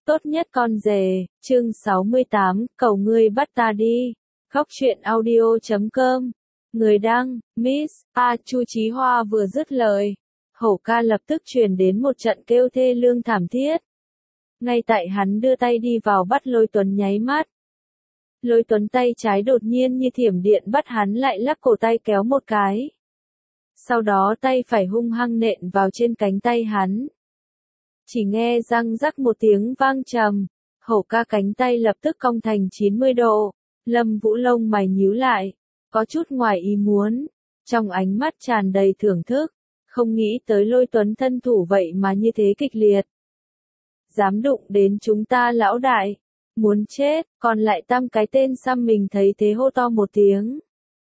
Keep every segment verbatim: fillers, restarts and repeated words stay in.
Tốt nhất con rể, chương sáu mươi tám, cầu ngươi bắt ta đi. Góc truyện audio chấm com. Người đăng, Miss A. Chu Chí Hoa vừa dứt lời. Hổ ca lập tức truyền đến một trận kêu thê lương thảm thiết. Ngay tại hắn đưa tay đi vào bắt Lôi Tuấn nháy mắt. Lôi Tuấn tay trái đột nhiên như thiểm điện bắt hắn lại lắc cổ tay kéo một cái. Sau đó tay phải hung hăng nện vào trên cánh tay hắn. Chỉ nghe răng rắc một tiếng vang trầm, hổ ca cánh tay lập tức cong thành chín mươi độ, Lâm Vũ lông mày nhíu lại, có chút ngoài ý muốn, trong ánh mắt tràn đầy thưởng thức, không nghĩ tới Lôi Tuấn thân thủ vậy mà như thế kịch liệt. Dám đụng đến chúng ta lão đại, muốn chết, còn lại tam cái tên xăm mình thấy thế hô to một tiếng.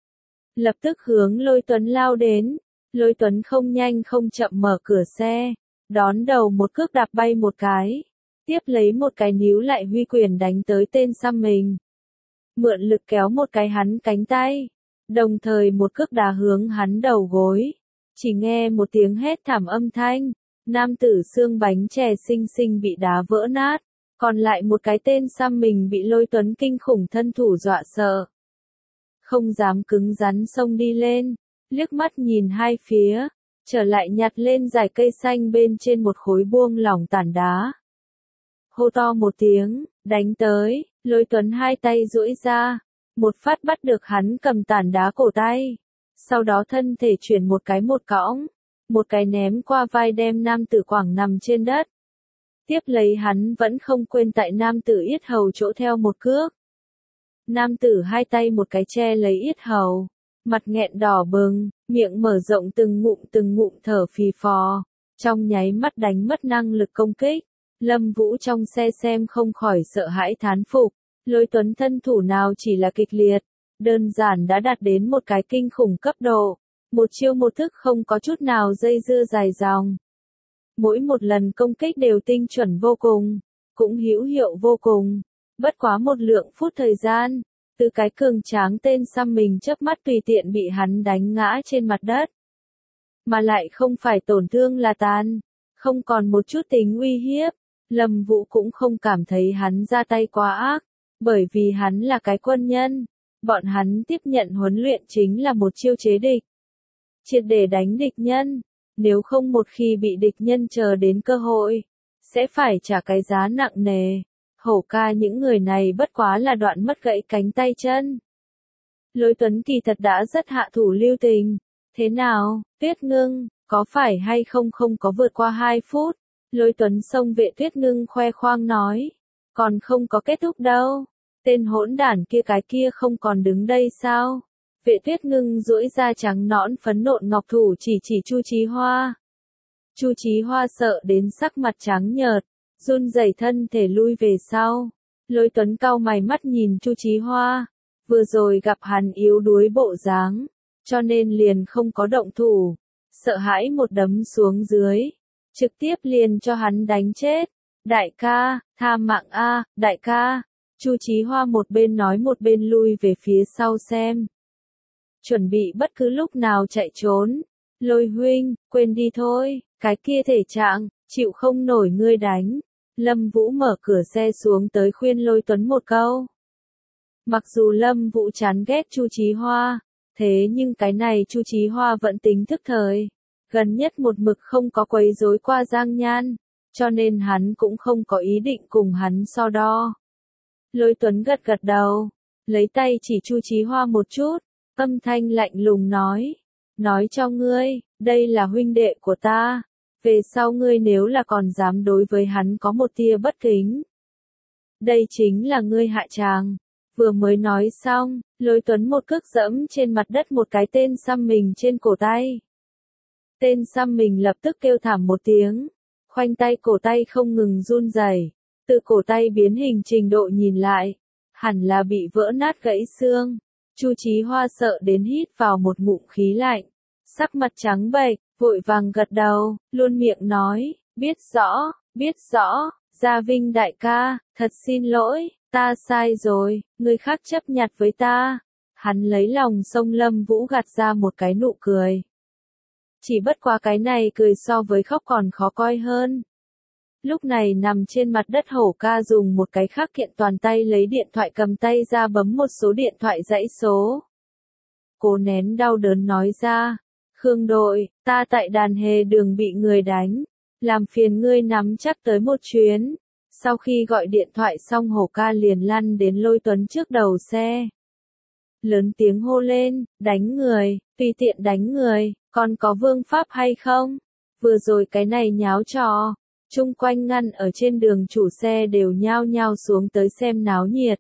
Lập tức hướng Lôi Tuấn lao đến, Lôi Tuấn không nhanh không chậm mở cửa xe. Đón đầu một cước đạp bay một cái, tiếp lấy một cái níu lại huy quyền đánh tới tên xăm mình. Mượn lực kéo một cái hắn cánh tay, đồng thời một cước đá hướng hắn đầu gối. Chỉ nghe một tiếng hét thảm âm thanh, nam tử xương bánh chè xinh xinh bị đá vỡ nát, còn lại một cái tên xăm mình bị Lôi Tuấn kinh khủng thân thủ dọa sợ. Không dám cứng rắn xông đi lên, liếc mắt nhìn hai phía. Trở lại nhặt lên dải cây xanh bên trên một khối buông lỏng tảng đá. Hô to một tiếng, đánh tới, Lôi Tuấn hai tay duỗi ra, một phát bắt được hắn cầm tảng đá cổ tay. Sau đó thân thể chuyển một cái một cõng, một cái ném qua vai đem nam tử quẳng nằm trên đất. Tiếp lấy hắn vẫn không quên tại nam tử yết hầu chỗ theo một cước. Nam tử hai tay một cái che lấy yết hầu. Mặt nghẹn đỏ bừng, miệng mở rộng từng ngụm từng ngụm thở phì phò, trong nháy mắt đánh mất năng lực công kích. Lâm Vũ trong xe xem không khỏi sợ hãi thán phục, Lôi Tuấn thân thủ nào chỉ là kịch liệt, đơn giản đã đạt đến một cái kinh khủng cấp độ, một chiêu một thức không có chút nào dây dưa dài dòng. Mỗi một lần công kích đều tinh chuẩn vô cùng, cũng hữu hiệu vô cùng, bất quá một lượng phút thời gian. Từ cái cường tráng tên xăm mình chớp mắt tùy tiện bị hắn đánh ngã trên mặt đất. Mà lại không phải tổn thương là tàn, không còn một chút tính uy hiếp, Lâm Vũ cũng không cảm thấy hắn ra tay quá ác, bởi vì hắn là cái quân nhân, bọn hắn tiếp nhận huấn luyện chính là một chiêu chế địch. Triệt để đánh địch nhân, nếu không một khi bị địch nhân chờ đến cơ hội, sẽ phải trả cái giá nặng nề. Hổ ca những người này bất quá là đoạn mất gãy cánh tay chân. Lôi Tuấn kỳ thật đã rất hạ thủ lưu tình. Thế nào, Tuyết Ngưng, có phải hay không không có vượt qua hai phút? Lôi Tuấn xông vệ Tuyết Ngưng khoe khoang nói. Còn không có kết thúc đâu. Tên hỗn đản kia cái kia không còn đứng đây sao? Vệ Tuyết Ngưng duỗi ra trắng nõn phấn nộn ngọc thủ chỉ chỉ Chu Chí Hoa. Chu Chí Hoa sợ đến sắc mặt trắng nhợt. Run rẩy thân thể lui về sau. Lôi Tuấn cau mày mắt nhìn Chu Chí Hoa. Vừa rồi gặp hắn yếu đuối bộ dáng, cho nên liền không có động thủ. Sợ hãi một đấm xuống dưới, trực tiếp liền cho hắn đánh chết. Đại ca, tha mạng a, đại ca. Chu Chí Hoa một bên nói một bên lui về phía sau xem. Chuẩn bị bất cứ lúc nào chạy trốn. Lôi huynh, quên đi thôi, cái kia thể trạng, chịu không nổi ngươi đánh. Lâm Vũ mở cửa xe xuống tới khuyên Lôi Tuấn một câu. Mặc dù Lâm Vũ chán ghét Chu Chí Hoa, thế nhưng cái này Chu Chí Hoa vẫn tính thức thời. Gần nhất một mực không có quấy rối qua Giang Nhan, cho nên hắn cũng không có ý định cùng hắn so đo. Lôi Tuấn gật gật đầu, lấy tay chỉ Chu Chí Hoa một chút, âm thanh lạnh lùng nói. Nói cho ngươi, đây là huynh đệ của ta. Về sau ngươi nếu là còn dám đối với hắn có một tia bất kính. Đây chính là ngươi hạ tràng. Vừa mới nói xong, Lôi Tuấn một cước dẫm trên mặt đất một cái tên xăm mình trên cổ tay. Tên xăm mình lập tức kêu thảm một tiếng. Khoanh tay cổ tay không ngừng run rẩy. Từ cổ tay biến hình trình độ nhìn lại. Hẳn là bị vỡ nát gãy xương. Chu Chí Hoa sợ đến hít vào một ngụm khí lạnh. Sắc mặt trắng bệch. Vội vàng gật đầu, luôn miệng nói, biết rõ, biết rõ, Gia Vinh đại ca, thật xin lỗi, ta sai rồi, người khác chấp nhặt với ta. Hắn lấy lòng xông Lâm Vũ gạt ra một cái nụ cười. Chỉ bất quá cái này cười so với khóc còn khó coi hơn. Lúc này nằm trên mặt đất Hổ ca dùng một cái khắc kiện toàn tay lấy điện thoại cầm tay ra bấm một số điện thoại dãy số. Cố nén đau đớn nói ra, Khương đội, ta tại đàn hề đường bị người đánh, làm phiền ngươi nắm chắc tới một chuyến. Sau khi gọi điện thoại xong Hổ ca liền lăn đến Lôi Tuấn trước đầu xe. Lớn tiếng hô lên, đánh người, tùy tiện đánh người, còn có vương pháp hay không? Vừa rồi cái này nháo trò. Chung quanh ngăn ở trên đường chủ xe đều nhao nhao xuống tới xem náo nhiệt.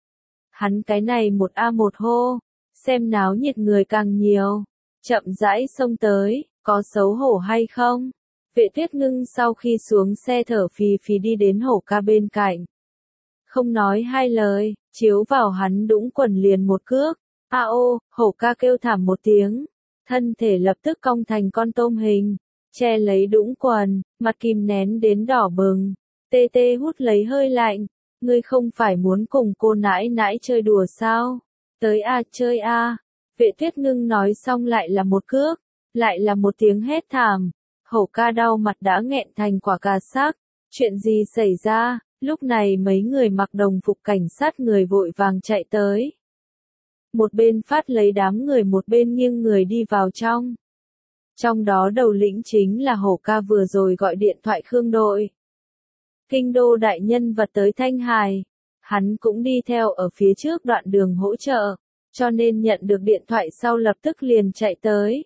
Hắn cái này một a một hô, xem náo nhiệt người càng nhiều, chậm rãi xông tới, có xấu hổ hay không? Vệ Tuyết Ngưng sau khi xuống xe thở phì phì đi đến Hổ ca bên cạnh. Không nói hai lời, chiếu vào hắn đũng quần liền một cước. A ô, Hổ ca kêu thảm một tiếng, thân thể lập tức cong thành con tôm hình. Che lấy đũng quần, mặt kìm nén đến đỏ bừng, tê tê hút lấy hơi lạnh, ngươi không phải muốn cùng cô nãi nãi chơi đùa sao? Tới a chơi a. Vệ Tuyết Ngưng nói xong lại là một cước, lại là một tiếng hét thảm, Hổ ca đau mặt đã nghẹn thành quả cà xác, chuyện gì xảy ra? Lúc này mấy người mặc đồng phục cảnh sát người vội vàng chạy tới. Một bên phát lấy đám người một bên nghiêng người đi vào trong. Trong đó đầu lĩnh chính là Hổ ca vừa rồi gọi điện thoại Khương đội. Kinh đô đại nhân vật tới Thanh Hải. Hắn cũng đi theo ở phía trước đoạn đường hỗ trợ, cho nên nhận được điện thoại sau lập tức liền chạy tới.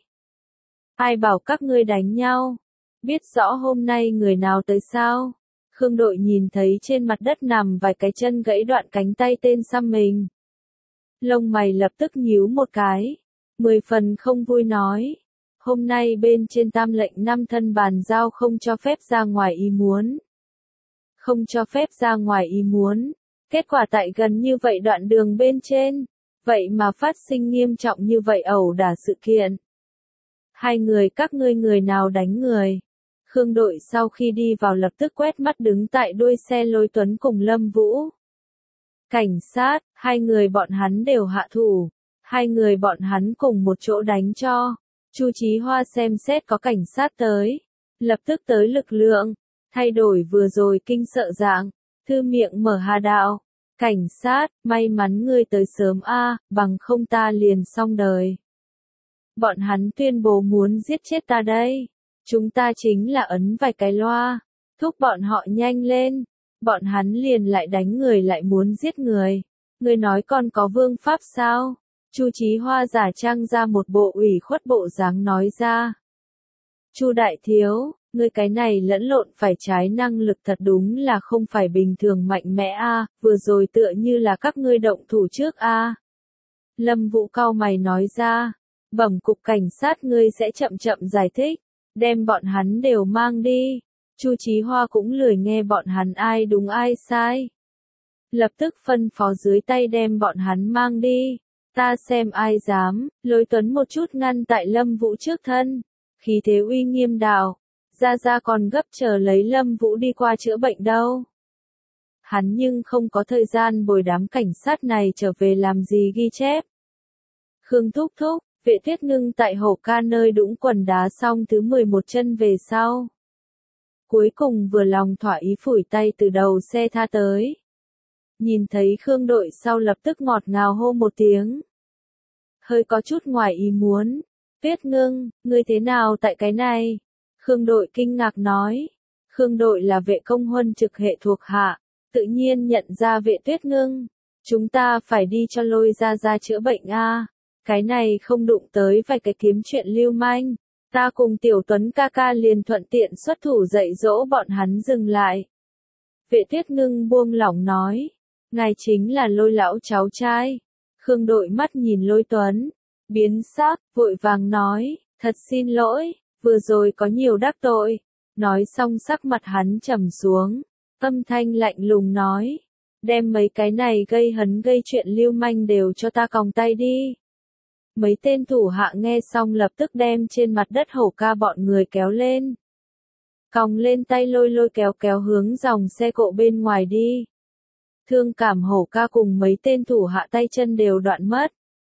Ai bảo các ngươi đánh nhau? Biết rõ hôm nay người nào tới sao? Khương đội nhìn thấy trên mặt đất nằm vài cái chân gãy đoạn cánh tay tên xăm mình. Lông mày lập tức nhíu một cái. Mười phần không vui nói. Hôm nay bên trên tam lệnh năm thân bàn giao không cho phép ra ngoài ý muốn. Không cho phép ra ngoài ý muốn. Kết quả tại gần như vậy đoạn đường bên trên. Vậy mà phát sinh nghiêm trọng như vậy ẩu đả sự kiện. Hai người các ngươi người nào đánh người. Khương đội sau khi đi vào lập tức quét mắt đứng tại đuôi xe Lôi Tuấn cùng Lâm Vũ. Cảnh sát, hai người bọn hắn đều hạ thủ. Hai người bọn hắn cùng một chỗ đánh cho. Chu Chí Hoa xem xét có cảnh sát tới. Lập tức tới lực lượng. Thay đổi vừa rồi kinh sợ dạng. Thư miệng mở hà đạo. Cảnh sát, may mắn ngươi tới sớm a, bằng không ta liền xong đời. Bọn hắn tuyên bố muốn giết chết ta đây. Chúng ta chính là ấn vài cái loa. Thúc bọn họ nhanh lên. Bọn hắn liền lại đánh người lại muốn giết người. Ngươi nói con có vương pháp sao? Chu Chí Hoa giả trang ra một bộ ủy khuất bộ dáng nói ra. Chu đại thiếu, ngươi cái này lẫn lộn phải trái năng lực thật đúng là không phải bình thường mạnh mẽ a, vừa rồi tựa như là các ngươi động thủ trước a. Lâm Vũ cau mày nói ra, bẩm cục cảnh sát ngươi sẽ chậm chậm giải thích, đem bọn hắn đều mang đi. Chu Chí Hoa cũng lười nghe bọn hắn ai đúng ai sai. Lập tức phân phó dưới tay đem bọn hắn mang đi. Ta xem ai dám, Lôi Tuấn một chút ngăn tại Lâm Vũ trước thân. Khí thế uy nghiêm đạo, ra ra còn gấp chờ lấy Lâm Vũ đi qua chữa bệnh đâu. Hắn nhưng không có thời gian bồi đám cảnh sát này trở về làm gì ghi chép. Khương thúc thúc, Vệ Tuyết Ngưng tại Hổ ca nơi đũng quần đá xong thứ mười một chân về sau. Cuối cùng vừa lòng thỏa ý phủi tay từ đầu xe tha tới. Nhìn thấy Khương đội sau lập tức ngọt ngào hô một tiếng. Hơi có chút ngoài ý muốn. Tuyết Ngưng, ngươi thế nào tại cái này? Khương đội kinh ngạc nói. Khương đội là vệ công huân trực hệ thuộc hạ, tự nhiên nhận ra Vệ Tuyết Ngưng. Chúng ta phải đi cho Lôi ra ra chữa bệnh a. Cái này không đụng tới vài cái kiếm chuyện lưu manh. Ta cùng Tiểu Tuấn ca ca liền thuận tiện xuất thủ dạy dỗ bọn hắn dừng lại. Vệ Tuyết Ngưng buông lỏng nói. Ngài chính là Lôi lão cháu trai. Khương đội mắt nhìn Lôi Tuấn. Biến sắc, vội vàng nói. Thật xin lỗi, vừa rồi có nhiều đắc tội. Nói xong sắc mặt hắn trầm xuống. Âm thanh lạnh lùng nói. Đem mấy cái này gây hấn gây chuyện lưu manh đều cho ta còng tay đi. Mấy tên thủ hạ nghe xong lập tức đem trên mặt đất Hổ ca bọn người kéo lên. Còng lên tay lôi lôi kéo kéo hướng dòng xe cộ bên ngoài đi. Thương cảm Hổ ca cùng mấy tên thủ hạ tay chân đều đoạn mất.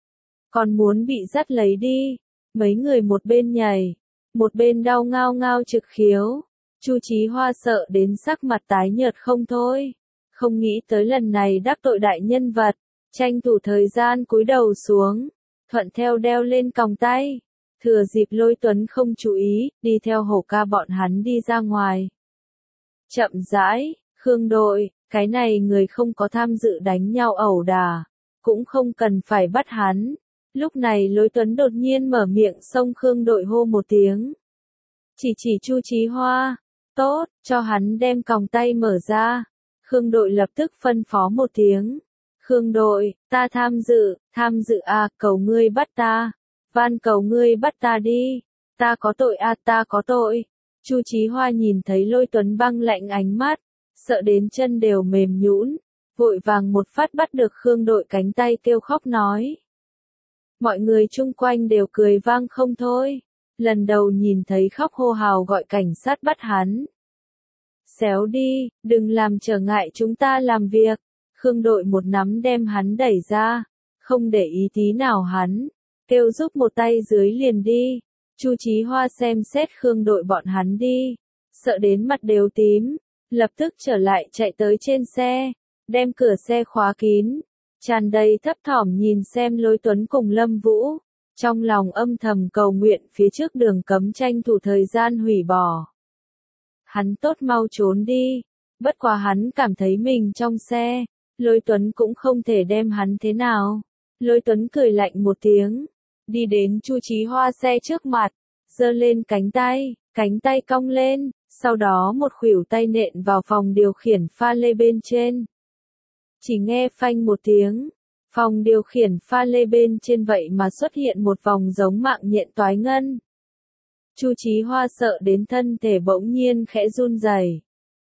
Còn muốn bị dắt lấy đi. Mấy người một bên nhảy, một bên đau ngao ngao trực khiếu. Chu Chí Hoa sợ đến sắc mặt tái nhợt không thôi. Không nghĩ tới lần này đắc tội đại nhân vật, tranh thủ thời gian cúi đầu xuống, thuận theo đeo lên còng tay. Thừa dịp Lôi Tuấn không chú ý, đi theo Hổ ca bọn hắn đi ra ngoài. Chậm rãi, Khương đội, cái này người không có tham dự đánh nhau ẩu đả, cũng không cần phải bắt hắn. Lúc này Lôi Tuấn đột nhiên mở miệng xông Khương đội hô một tiếng. Chỉ chỉ Chu Chí Hoa, tốt, cho hắn đem còng tay mở ra. Khương đội lập tức phân phó một tiếng. Khương đội, ta tham dự, tham dự à, cầu ngươi bắt ta. Van cầu ngươi bắt ta đi. Ta có tội à, ta có tội. Chu Chí Hoa nhìn thấy Lôi Tuấn băng lạnh ánh mắt, sợ đến chân đều mềm nhũn, vội vàng một phát bắt được Khương đội cánh tay kêu khóc nói. Mọi người chung quanh đều cười vang không thôi. Lần đầu nhìn thấy khóc hô hào gọi cảnh sát bắt hắn. Xéo đi, đừng làm trở ngại chúng ta làm việc. Khương đội một nắm đem hắn đẩy ra, không để ý tí nào hắn, kêu giúp một tay dưới liền đi. Chu Chí Hoa xem xét Khương đội bọn hắn đi, sợ đến mặt đều tím, lập tức trở lại chạy tới trên xe, đem cửa xe khóa kín, tràn đầy thấp thỏm nhìn xem Lôi Tuấn cùng Lâm Vũ, trong lòng âm thầm cầu nguyện phía trước đường cấm tranh thủ thời gian hủy bỏ. Hắn tốt mau trốn đi, bất quá hắn cảm thấy mình trong xe, Lôi Tuấn cũng không thể đem hắn thế nào. Lôi Tuấn cười lạnh một tiếng, đi đến Chu Chí Hoa xe trước mặt, giơ lên cánh tay, cánh tay cong lên, sau đó một khuỷu tay nện vào phòng điều khiển pha lê bên trên. Chỉ nghe phanh một tiếng, phòng điều khiển pha lê bên trên vậy mà xuất hiện một vòng giống mạng nhện toái ngân. Chu Chí Hoa sợ đến thân thể bỗng nhiên khẽ run rẩy.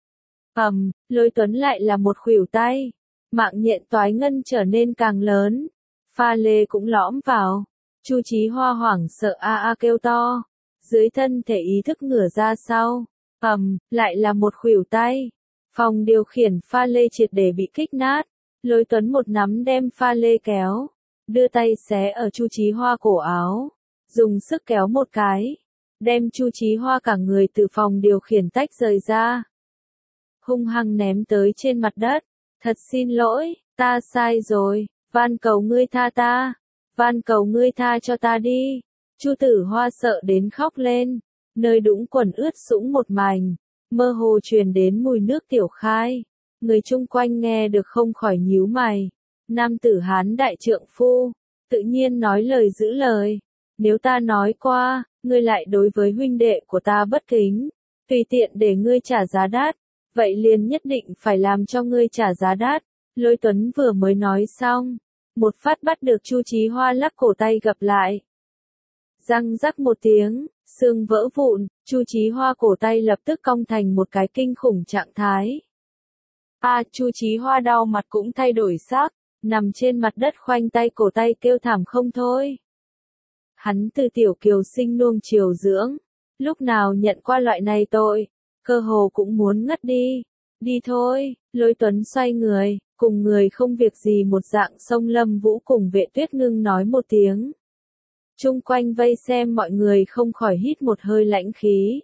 Ầm, Lôi Tuấn lại là một khuỷu tay, mạng nhện toái ngân trở nên càng lớn, pha lê cũng lõm vào. Chu Chí Hoa hoảng sợ a a kêu to, dưới thân thể ý thức ngửa ra sau. Ầm, lại là một khuỷu tay. Phòng điều khiển pha lê triệt để bị kích nát. Lôi Tuấn một nắm đem pha lê kéo, đưa tay xé ở Chu Chí Hoa cổ áo, dùng sức kéo một cái, đem Chu Chí Hoa cả người từ phòng điều khiển tách rời ra. Hung hăng ném tới trên mặt đất. Thật xin lỗi, ta sai rồi, van cầu ngươi tha ta, van cầu ngươi tha cho ta đi. Chu Tử Hoa sợ đến khóc lên, nơi đũng quần ướt sũng một mảnh, mơ hồ truyền đến mùi nước tiểu khai. Người chung quanh nghe được không khỏi nhíu mày. Nam tử Hán đại trượng phu, tự nhiên nói lời giữ lời. Nếu ta nói qua, ngươi lại đối với huynh đệ của ta bất kính, tùy tiện để ngươi trả giá đắt, vậy liền nhất định phải làm cho ngươi trả giá đắt. Lôi Tuấn vừa mới nói xong, một phát bắt được Chu Chí Hoa lắc cổ tay gập lại. Răng rắc một tiếng, xương vỡ vụn, Chu Chí Hoa cổ tay lập tức cong thành một cái kinh khủng trạng thái. A, à, Chu Chí Hoa đau mặt cũng thay đổi sắc, nằm trên mặt đất khoanh tay cổ tay kêu thảm không thôi. Hắn từ tiểu kiều sinh nuông chiều dưỡng, lúc nào nhận qua loại này tội, cơ hồ cũng muốn ngất đi. Đi thôi, Lôi Tuấn xoay người, cùng người không việc gì một dạng xông Lâm Vũ cùng Vệ Tuyết Ngưng nói một tiếng. Chung quanh vây xem mọi người không khỏi hít một hơi lãnh khí.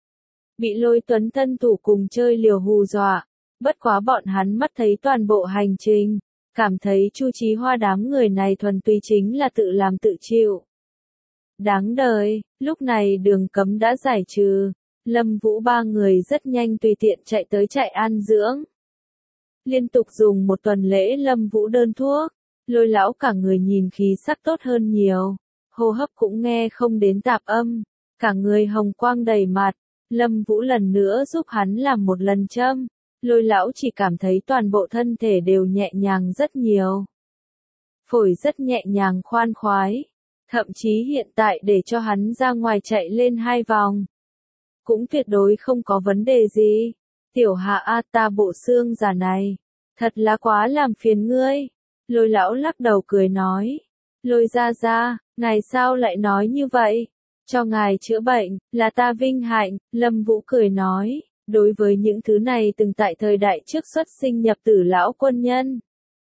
Bị Lôi Tuấn tân thủ cùng chơi liều hù dọa, bất quá bọn hắn mắt thấy toàn bộ hành trình, cảm thấy Chu Chí Hoa đám người này thuần túy chính là tự làm tự chịu. Đáng đời, lúc này đường cấm đã giải trừ, Lâm Vũ ba người rất nhanh tùy tiện chạy tới trại an dưỡng. Liên tục dùng một tuần lễ Lâm Vũ đơn thuốc, Lôi lão cả người nhìn khí sắc tốt hơn nhiều, hô hấp cũng nghe không đến tạp âm, cả người hồng quang đầy mặt. Lâm Vũ lần nữa giúp hắn làm một lần châm, Lôi lão chỉ cảm thấy toàn bộ thân thể đều nhẹ nhàng rất nhiều. Phổi rất nhẹ nhàng khoan khoái, thậm chí hiện tại để cho hắn ra ngoài chạy lên hai vòng, cũng tuyệt đối không có vấn đề gì. Tiểu Hạ a, ta bộ xương già này, thật là quá làm phiền ngươi. Lôi lão lắc đầu cười nói, Lôi gia gia, ngài sao lại nói như vậy? Cho ngài chữa bệnh, là ta vinh hạnh. Lâm Vũ cười nói, đối với những thứ này từng tại thời đại trước xuất sinh nhập tử lão quân nhân,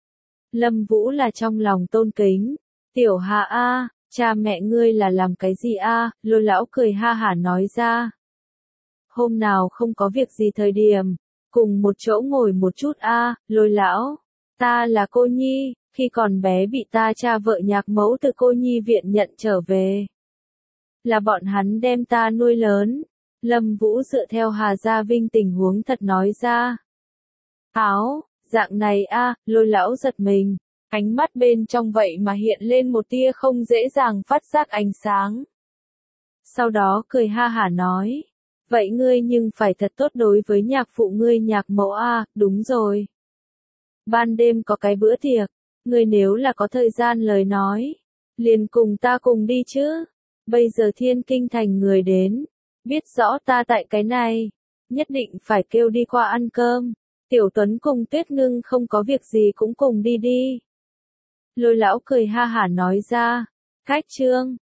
Lâm Vũ là trong lòng tôn kính. Tiểu Hạ a, cha mẹ ngươi là làm cái gì a? Lôi lão cười ha hả nói ra. hôm nào không có việc gì thời điểm, cùng một chỗ ngồi một chút a, Lôi lão. Ta là cô nhi, khi còn bé bị ta cha vợ nhạc mẫu từ cô nhi viện nhận trở về. Là bọn hắn đem ta nuôi lớn. Lâm Vũ dựa theo Hà Gia Vinh tình huống thật nói ra. Áo, dạng này a, Lôi lão giật mình, ánh mắt bên trong vậy mà hiện lên một tia không dễ dàng phát giác ánh sáng. Sau đó cười ha hả nói, vậy ngươi nhưng phải thật tốt đối với nhạc phụ ngươi nhạc mẫu a, đúng rồi. Ban đêm có cái bữa tiệc, ngươi nếu là có thời gian lời nói, liền cùng ta cùng đi chứ. Bây giờ Thiên Kinh thành người đến, biết rõ ta tại cái này, nhất định phải kêu đi qua ăn cơm. Tiểu Tuấn cùng Tuyết Ngưng không có việc gì cũng cùng đi đi. Lôi lão cười ha hả nói ra, cách trương,